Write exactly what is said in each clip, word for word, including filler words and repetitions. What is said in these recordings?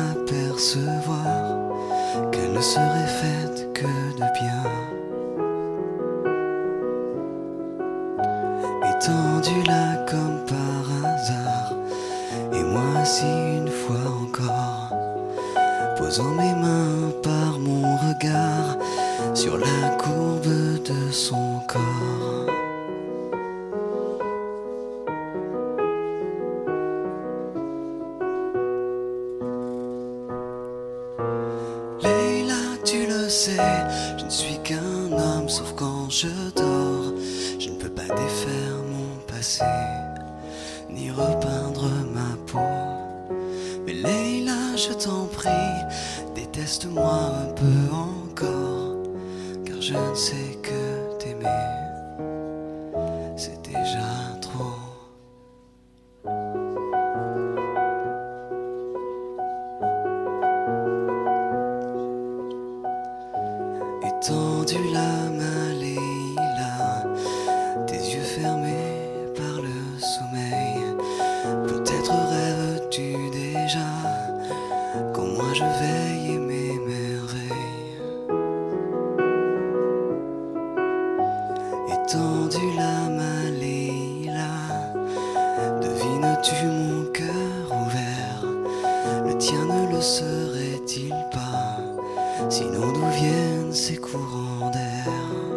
m'apercevoir qu'elle ne serait faite que de bien. Étendue là comme par hasard, et moi assis une fois encore, posant mes mains par mon regard sur la courbe de son corps. Leïla, tu le sais, je ne suis qu'un homme sauf quand je dors. Je ne peux pas défaire mon passé, ni repeindre ma peau. Mais Leïla, je t'en prie, déteste-moi un peu encore, car je ne sais que t'aimer, c'est déjà trop. Étendue là, ma Leïla, tes yeux fermés par le sommeil. Peut-être rêves-tu déjà, quand moi je veille mes merveilles. Étendue là, ma Leïla, devines-tu mon cœur ouvert? Le tien ne le serait-il pas? Sinon d'où viennent ces courants d'air?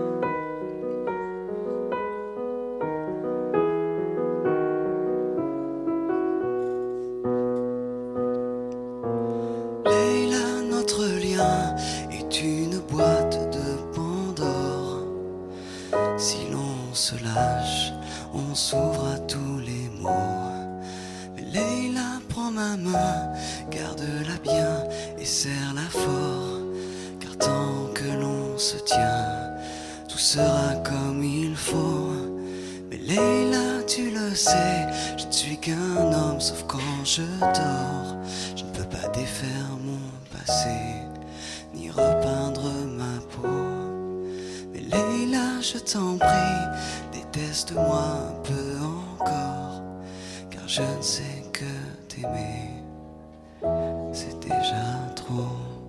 Leïla, notre lien est une boîte de Pandore. Si l'on se lâche, on s'ouvre à tous les mots. Mais Leïla, prends ma main, garde-la bien et serre-la fort, car tant que l'on se tient, tout sera comme il faut. Mais Leïla, tu le sais, je ne suis qu'un homme sauf quand je dors. Je ne peux pas défaire mon passé, ni repeindre ma peau. Mais Leïla, je t'en prie, déteste-moi un peu encore, car je ne sais que t'aimer, c'est déjà trop.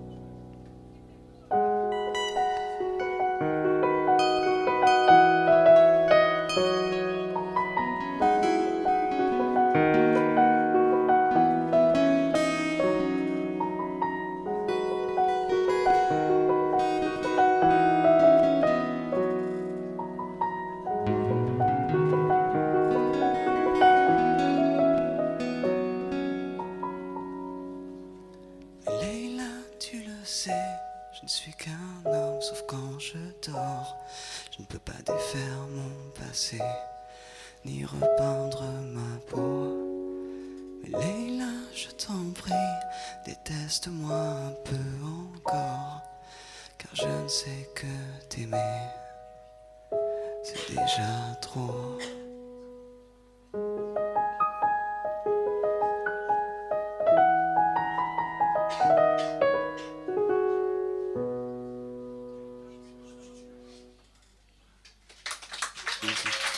Leïla, tu le sais, je ne suis qu'un homme sauf quand je dors. Je ne peux pas défaire mon passé, ni repeindre ma peau. Mais Leïla, je t'en prie, déteste-moi un peu encore, car je ne sais que t'aimer, c'est déjà trop. Merci.